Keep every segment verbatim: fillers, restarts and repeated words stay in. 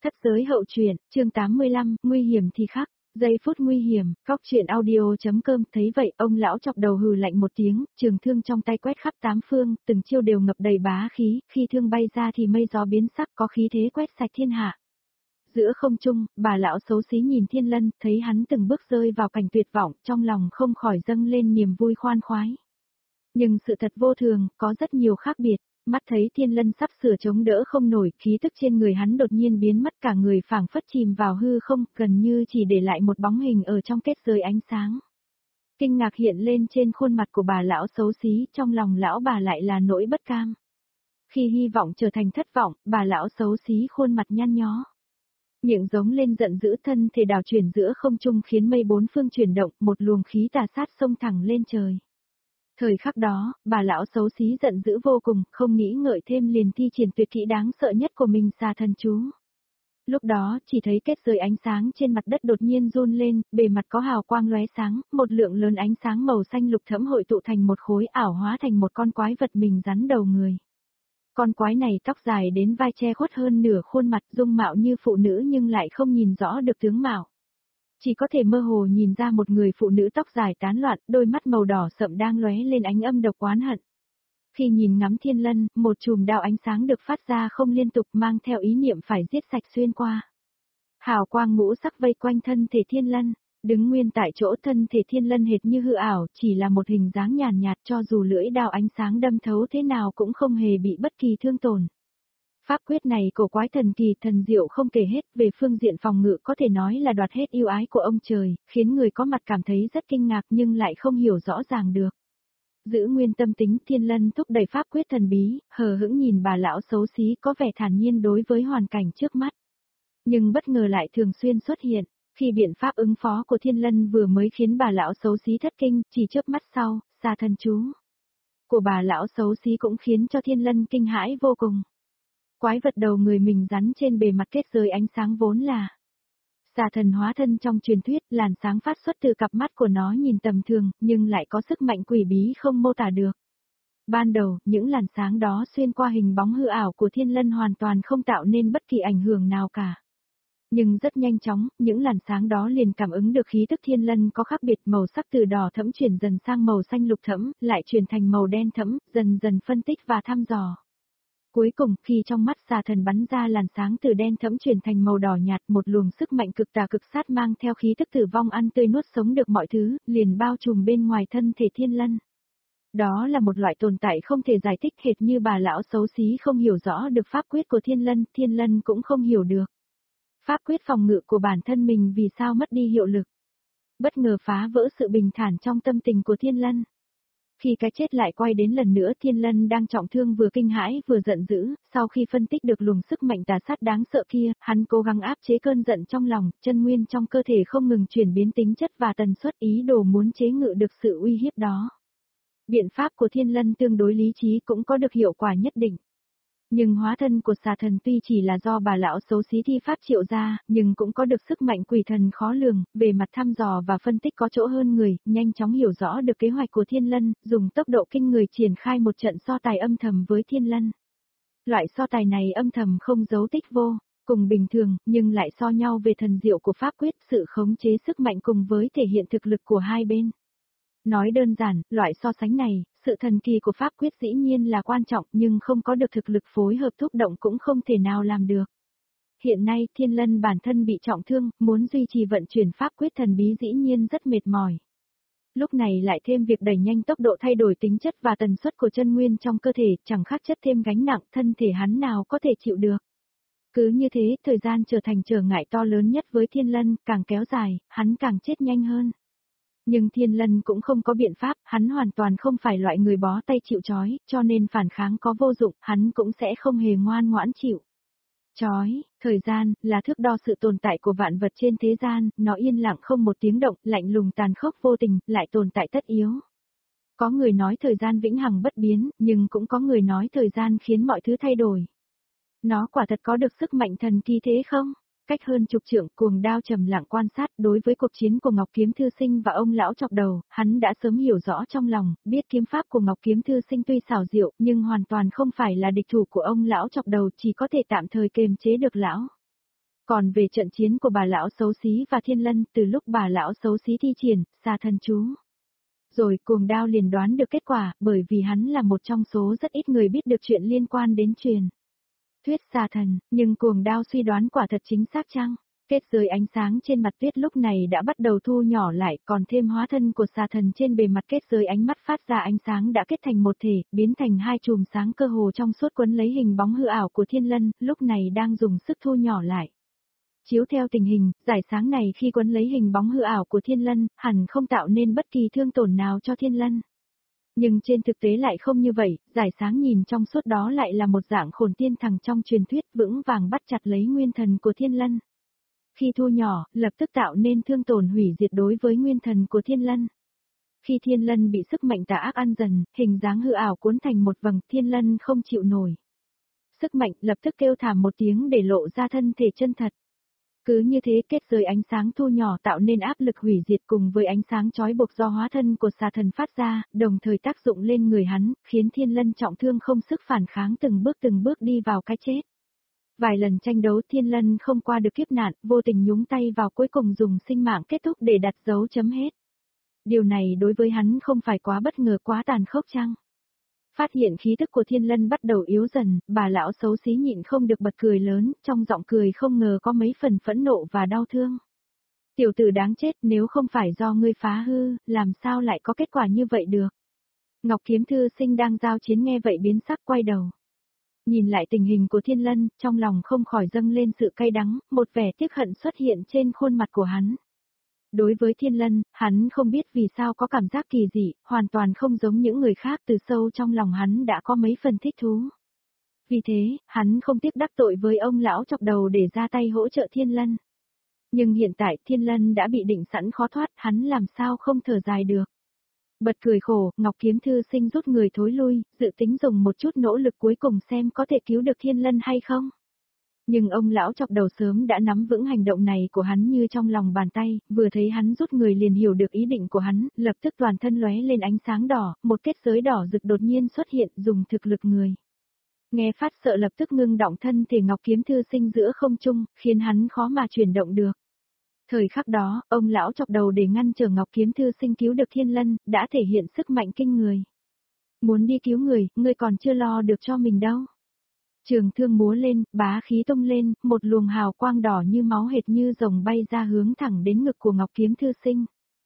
Thất giới hậu truyện, chương tám mươi lăm, nguy hiểm thì khắc, giây phút nguy hiểm, góc truyện audio.com, thấy vậy ông lão chọc đầu hừ lạnh một tiếng, trường thương trong tay quét khắp tám phương, từng chiêu đều ngập đầy bá khí, khi thương bay ra thì mây gió biến sắc, có khí thế quét sạch thiên hạ. Giữa không trung, bà lão xấu xí nhìn Thiên Lân, thấy hắn từng bước rơi vào cảnh tuyệt vọng, trong lòng không khỏi dâng lên niềm vui khoan khoái. Nhưng sự thật vô thường, có rất nhiều khác biệt. Mắt thấy Thiên Lân sắp sửa chống đỡ không nổi, khí tức trên người hắn đột nhiên biến mất, cả người phảng phất chìm vào hư không, gần như chỉ để lại một bóng hình ở trong kết giới ánh sáng. Kinh ngạc hiện lên trên khuôn mặt của bà lão xấu xí, trong lòng lão bà lại là nỗi bất cam. Khi hy vọng trở thành thất vọng, bà lão xấu xí khuôn mặt nhăn nhó. Miệng giống lên giận dữ, thân thể đảo chuyển giữa không trung khiến mây bốn phương chuyển động, một luồng khí tà sát xông thẳng lên trời. Thời khắc đó, bà lão xấu xí giận dữ vô cùng, không nghĩ ngợi thêm liền thi triển tuyệt kỹ đáng sợ nhất của mình, Xà Thần Chú. Lúc đó, chỉ thấy kết giới ánh sáng trên mặt đất đột nhiên run lên, bề mặt có hào quang lóe sáng, một lượng lớn ánh sáng màu xanh lục thẫm hội tụ thành một khối, ảo hóa thành một con quái vật mình rắn đầu người. Con quái này tóc dài đến vai, che khuất hơn nửa khuôn mặt, dung mạo như phụ nữ nhưng lại không nhìn rõ được tướng mạo. Chỉ có thể mơ hồ nhìn ra một người phụ nữ tóc dài tán loạn, đôi mắt màu đỏ sậm đang lóe lên ánh âm độc oán hận. Khi nhìn ngắm Thiên Lân, một chùm đao ánh sáng được phát ra không liên tục, mang theo ý niệm phải giết sạch xuyên qua. Hào quang ngũ sắc vây quanh thân thể Thiên Lân, đứng nguyên tại chỗ, thân thể Thiên Lân hệt như hư ảo, chỉ là một hình dáng nhàn nhạt, cho dù lưỡi đao ánh sáng đâm thấu thế nào cũng không hề bị bất kỳ thương tổn. Pháp quyết này cổ quái thần kỳ, thần diệu không kể hết, về phương diện phòng ngự có thể nói là đoạt hết yêu ái của ông trời, khiến người có mặt cảm thấy rất kinh ngạc nhưng lại không hiểu rõ ràng được. Giữ nguyên tâm tính, Thiên Lân thúc đẩy pháp quyết thần bí, hờ hững nhìn bà lão xấu xí có vẻ thản nhiên đối với hoàn cảnh trước mắt. Nhưng bất ngờ lại thường xuyên xuất hiện, khi biện pháp ứng phó của Thiên Lân vừa mới khiến bà lão xấu xí thất kinh, chỉ chớp mắt sau, Xà Thần Chú của bà lão xấu xí cũng khiến cho Thiên Lân kinh hãi vô cùng. Quái vật đầu người mình rắn trên bề mặt kết giới ánh sáng vốn là xà thần hóa thân trong truyền thuyết, làn sáng phát xuất từ cặp mắt của nó nhìn tầm thường, nhưng lại có sức mạnh quỷ bí không mô tả được. Ban đầu, những làn sáng đó xuyên qua hình bóng hư ảo của Thiên Lân hoàn toàn không tạo nên bất kỳ ảnh hưởng nào cả. Nhưng rất nhanh chóng, những làn sáng đó liền cảm ứng được khí tức Thiên Lân có khác biệt, màu sắc từ đỏ thẫm chuyển dần sang màu xanh lục thẫm, lại chuyển thành màu đen thẫm, dần dần phân tích và thăm dò. Cuối cùng, khi trong mắt xà thần bắn ra làn sáng từ đen thẫm chuyển thành màu đỏ nhạt, một luồng sức mạnh cực tà cực sát mang theo khí tức tử vong ăn tươi nuốt sống được mọi thứ, liền bao trùm bên ngoài thân thể Thiên Lân. Đó là một loại tồn tại không thể giải thích, hệt như bà lão xấu xí không hiểu rõ được pháp quyết của Thiên Lân, Thiên Lân cũng không hiểu được. Pháp quyết phòng ngự của bản thân mình vì sao mất đi hiệu lực. Bất ngờ phá vỡ sự bình thản trong tâm tình của Thiên Lân. Khi cái chết lại quay đến lần nữa, Thiên Lân đang trọng thương vừa kinh hãi vừa giận dữ, sau khi phân tích được luồng sức mạnh tà sát đáng sợ kia, hắn cố gắng áp chế cơn giận trong lòng, chân nguyên trong cơ thể không ngừng chuyển biến tính chất và tần suất, ý đồ muốn chế ngự được sự uy hiếp đó. Biện pháp của Thiên Lân tương đối lý trí cũng có được hiệu quả nhất định. Nhưng hóa thân của xà thần tuy chỉ là do bà lão xấu xí thi pháp triệu ra, nhưng cũng có được sức mạnh quỷ thần khó lường, về mặt thăm dò và phân tích có chỗ hơn người, nhanh chóng hiểu rõ được kế hoạch của Thiên Lân, dùng tốc độ kinh người triển khai một trận so tài âm thầm với Thiên Lân. Loại so tài này âm thầm không giấu tích vô, cùng bình thường, nhưng lại so nhau về thần diệu của pháp quyết, sự khống chế sức mạnh cùng với thể hiện thực lực của hai bên. Nói đơn giản, loại so sánh này, sự thần kỳ của pháp quyết dĩ nhiên là quan trọng nhưng không có được thực lực phối hợp thúc động cũng không thể nào làm được. Hiện nay, Thiên Lân bản thân bị trọng thương, muốn duy trì vận chuyển pháp quyết thần bí dĩ nhiên rất mệt mỏi. Lúc này lại thêm việc đẩy nhanh tốc độ thay đổi tính chất và tần suất của chân nguyên trong cơ thể, chẳng khác chất thêm gánh nặng, thân thể hắn nào có thể chịu được. Cứ như thế, thời gian trở thành trở ngại to lớn nhất với Thiên Lân, càng kéo dài, hắn càng chết nhanh hơn. Nhưng Thiên Lân cũng không có biện pháp, hắn hoàn toàn không phải loại người bó tay chịu trói, cho nên phản kháng có vô dụng, hắn cũng sẽ không hề ngoan ngoãn chịu. Trói, thời gian, là thước đo sự tồn tại của vạn vật trên thế gian, nó yên lặng không một tiếng động, lạnh lùng tàn khốc vô tình, lại tồn tại tất yếu. Có người nói thời gian vĩnh hằng bất biến, nhưng cũng có người nói thời gian khiến mọi thứ thay đổi. Nó quả thật có được sức mạnh thần kỳ thế không? Cách hơn chục trượng, Cuồng Đao trầm lặng quan sát, đối với cuộc chiến của Ngọc Kiếm Thư Sinh và ông lão chọc đầu, hắn đã sớm hiểu rõ trong lòng, biết kiếm pháp của Ngọc Kiếm Thư Sinh tuy xảo diệu, nhưng hoàn toàn không phải là địch thủ của ông lão chọc đầu, chỉ có thể tạm thời kiềm chế được lão. Còn về trận chiến của bà lão xấu xí và Thiên Lân, từ lúc bà lão xấu xí thi triển, xà thần chú. Rồi Cuồng Đao liền đoán được kết quả, bởi vì hắn là một trong số rất ít người biết được chuyện liên quan đến truyền thuyết xà thần, nhưng Cuồng Đao suy đoán quả thật chính xác chăng? Kết giới ánh sáng trên mặt tuyết lúc này đã bắt đầu thu nhỏ lại, còn thêm hóa thân của xà thần trên bề mặt kết giới ánh mắt phát ra ánh sáng đã kết thành một thể, biến thành hai chùm sáng cơ hồ trong suốt quấn lấy hình bóng hư ảo của Thiên Lân, lúc này đang dùng sức thu nhỏ lại. Chiếu theo tình hình, giải sáng này khi quấn lấy hình bóng hư ảo của Thiên Lân, hẳn không tạo nên bất kỳ thương tổn nào cho Thiên Lân. Nhưng trên thực tế lại không như vậy, giải sáng nhìn trong suốt đó lại là một dạng khổn tiên thằng trong truyền thuyết vững vàng bắt chặt lấy nguyên thần của Thiên Lân. Khi thu nhỏ, lập tức tạo nên thương tổn hủy diệt đối với nguyên thần của Thiên Lân. Khi Thiên Lân bị sức mạnh tà ác ăn dần, hình dáng hư ảo cuốn thành một vầng, Thiên Lân không chịu nổi. Sức mạnh lập tức kêu thảm một tiếng để lộ ra thân thể chân thật. Cứ như thế kết giới ánh sáng thu nhỏ tạo nên áp lực hủy diệt cùng với ánh sáng chói buộc do hóa thân của xà thần phát ra, đồng thời tác dụng lên người hắn, khiến Thiên Lân trọng thương không sức phản kháng từng bước từng bước đi vào cái chết. Vài lần tranh đấu Thiên Lân không qua được kiếp nạn, vô tình nhúng tay vào cuối cùng dùng sinh mạng kết thúc để đặt dấu chấm hết. Điều này đối với hắn không phải quá bất ngờ quá tàn khốc chăng? Phát hiện khí tức của Thiên Lân bắt đầu yếu dần, bà lão xấu xí nhịn không được bật cười lớn, trong giọng cười không ngờ có mấy phần phẫn nộ và đau thương. Tiểu tử đáng chết, nếu không phải do ngươi phá hư, làm sao lại có kết quả như vậy được? Ngọc Kiếm Thư Sinh đang giao chiến nghe vậy biến sắc quay đầu. Nhìn lại tình hình của Thiên Lân, trong lòng không khỏi dâng lên sự cay đắng, một vẻ tiếc hận xuất hiện trên khuôn mặt của hắn. Đối với Thiên Lân, hắn không biết vì sao có cảm giác kỳ dị, hoàn toàn không giống những người khác, từ sâu trong lòng hắn đã có mấy phần thích thú. Vì thế, hắn không tiếc đắc tội với ông lão chọc đầu để ra tay hỗ trợ Thiên Lân. Nhưng hiện tại Thiên Lân đã bị định sẵn khó thoát, hắn làm sao không thở dài được. Bật cười khổ, Ngọc Kiếm Thư Sinh rút người thối lui, dự tính dùng một chút nỗ lực cuối cùng xem có thể cứu được Thiên Lân hay không. Nhưng ông lão chọc đầu sớm đã nắm vững hành động này của hắn như trong lòng bàn tay, vừa thấy hắn rút người liền hiểu được ý định của hắn, lập tức toàn thân lóe lên ánh sáng đỏ, một kết giới đỏ rực đột nhiên xuất hiện dùng thực lực người. Nghe phát sợ lập tức ngưng động thân thể Ngọc Kiếm Thư Sinh giữa không trung, khiến hắn khó mà chuyển động được. Thời khắc đó, ông lão chọc đầu để ngăn trở Ngọc Kiếm Thư Sinh cứu được Thiên Lân, đã thể hiện sức mạnh kinh người. Muốn đi cứu người, ngươi còn chưa lo được cho mình đâu. Trường thương múa lên, bá khí tung lên, một luồng hào quang đỏ như máu hệt như rồng bay ra hướng thẳng đến ngực của Ngọc Kiếm Thư Sinh.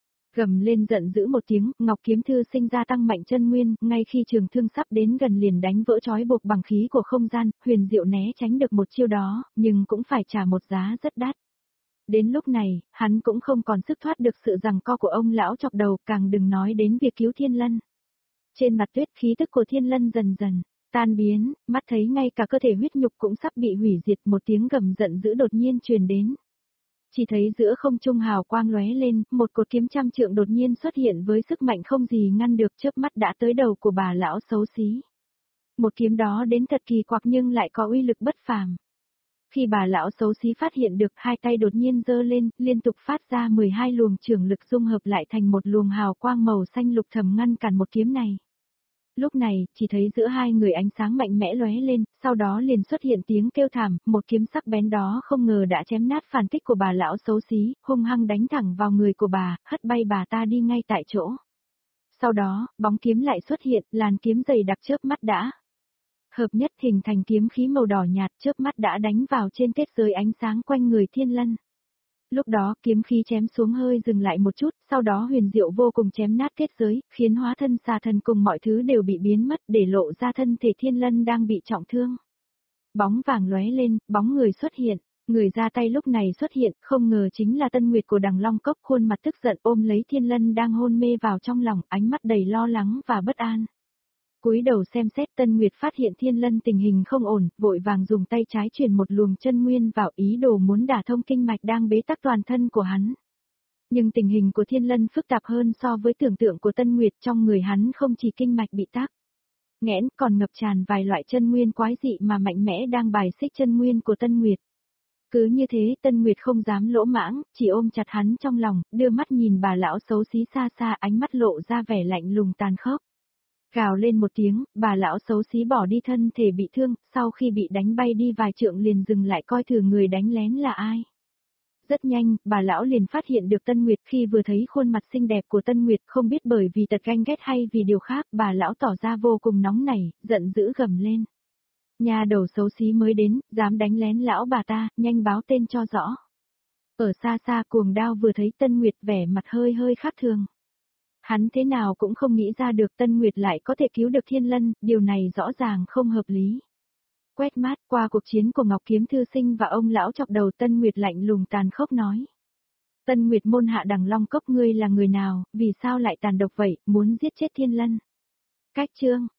Gầm lên giận dữ một tiếng, Ngọc Kiếm Thư Sinh gia tăng mạnh chân nguyên, ngay khi trường thương sắp đến gần liền đánh vỡ trói buộc bằng khí của không gian, huyền diệu né tránh được một chiêu đó, nhưng cũng phải trả một giá rất đắt. Đến lúc này, hắn cũng không còn sức thoát được sự giằng co của ông lão chọc đầu, càng đừng nói đến việc cứu Thiên Lân. Trên mặt tuyết khí tức của Thiên Lân dần dần tan biến, mắt thấy ngay cả cơ thể huyết nhục cũng sắp bị hủy diệt, một tiếng gầm giận dữ đột nhiên truyền đến. Chỉ thấy giữa không trung hào quang lóe lên, một cột kiếm trăm trượng đột nhiên xuất hiện với sức mạnh không gì ngăn được, chớp mắt đã tới đầu của bà lão xấu xí. Một kiếm đó đến thật kỳ quặc nhưng lại có uy lực bất phàm. Khi bà lão xấu xí phát hiện được, hai tay đột nhiên giơ lên, liên tục phát ra mười hai luồng trường lực dung hợp lại thành một luồng hào quang màu xanh lục thầm ngăn cản một kiếm này. Lúc này, chỉ thấy giữa hai người ánh sáng mạnh mẽ lóe lên, sau đó liền xuất hiện tiếng kêu thảm, một kiếm sắc bén đó không ngờ đã chém nát phản kích của bà lão xấu xí, hung hăng đánh thẳng vào người của bà, hất bay bà ta đi ngay tại chỗ. Sau đó, bóng kiếm lại xuất hiện, làn kiếm dày đặc chớp mắt đã hợp nhất hình thành kiếm khí màu đỏ nhạt, chớp mắt đã đánh vào trên kết giới ánh sáng quanh người Thiên Lân. Lúc đó, kiếm khí chém xuống hơi dừng lại một chút, sau đó huyền diệu vô cùng chém nát kết giới, khiến hóa thân xà thần cùng mọi thứ đều bị biến mất, để lộ ra thân thể Thiên Lân đang bị trọng thương. Bóng vàng lóe lên, bóng người xuất hiện, người ra tay lúc này xuất hiện, không ngờ chính là Tân Nguyệt của Đằng Long Cốc, khuôn mặt tức giận ôm lấy Thiên Lân đang hôn mê vào trong lòng, ánh mắt đầy lo lắng và bất an. Cúi đầu xem xét, Tân Nguyệt phát hiện Thiên Lân tình hình không ổn, vội vàng dùng tay trái truyền một luồng chân nguyên vào, ý đồ muốn đả thông kinh mạch đang bế tắc toàn thân của hắn. Nhưng tình hình của Thiên Lân phức tạp hơn so với tưởng tượng của Tân Nguyệt, trong người hắn không chỉ kinh mạch bị tắc nghẽn, còn ngập tràn vài loại chân nguyên quái dị mà mạnh mẽ đang bài xích chân nguyên của Tân Nguyệt. Cứ như thế, Tân Nguyệt không dám lỗ mãng, chỉ ôm chặt hắn trong lòng, đưa mắt nhìn bà lão xấu xí xa xa, ánh mắt lộ ra vẻ lạnh lùng tàn khốc. Gào lên một tiếng, bà lão xấu xí bỏ đi thân thể bị thương, sau khi bị đánh bay đi vài trượng liền dừng lại coi thử người đánh lén là ai. Rất nhanh, bà lão liền phát hiện được Tân Nguyệt khi vừa thấy khuôn mặt xinh đẹp của Tân Nguyệt không biết bởi vì tật ganh ghét hay vì điều khác, bà lão tỏ ra vô cùng nóng nảy, giận dữ gầm lên. Nhà đầu xấu xí mới đến, dám đánh lén lão bà ta, nhanh báo tên cho rõ. Ở xa xa cuồng đao vừa thấy Tân Nguyệt vẻ mặt hơi hơi khác thường. Hắn thế nào cũng không nghĩ ra được Tân Nguyệt lại có thể cứu được Thiên Lân, điều này rõ ràng không hợp lý. Quét mát qua cuộc chiến của Ngọc Kiếm Thư Sinh và ông lão chọc đầu Tân Nguyệt lạnh lùng tàn khốc nói. Tân Nguyệt môn hạ Đằng Long Cốc ngươi là người nào, vì sao lại tàn độc vậy, muốn giết chết Thiên Lân? Cách chương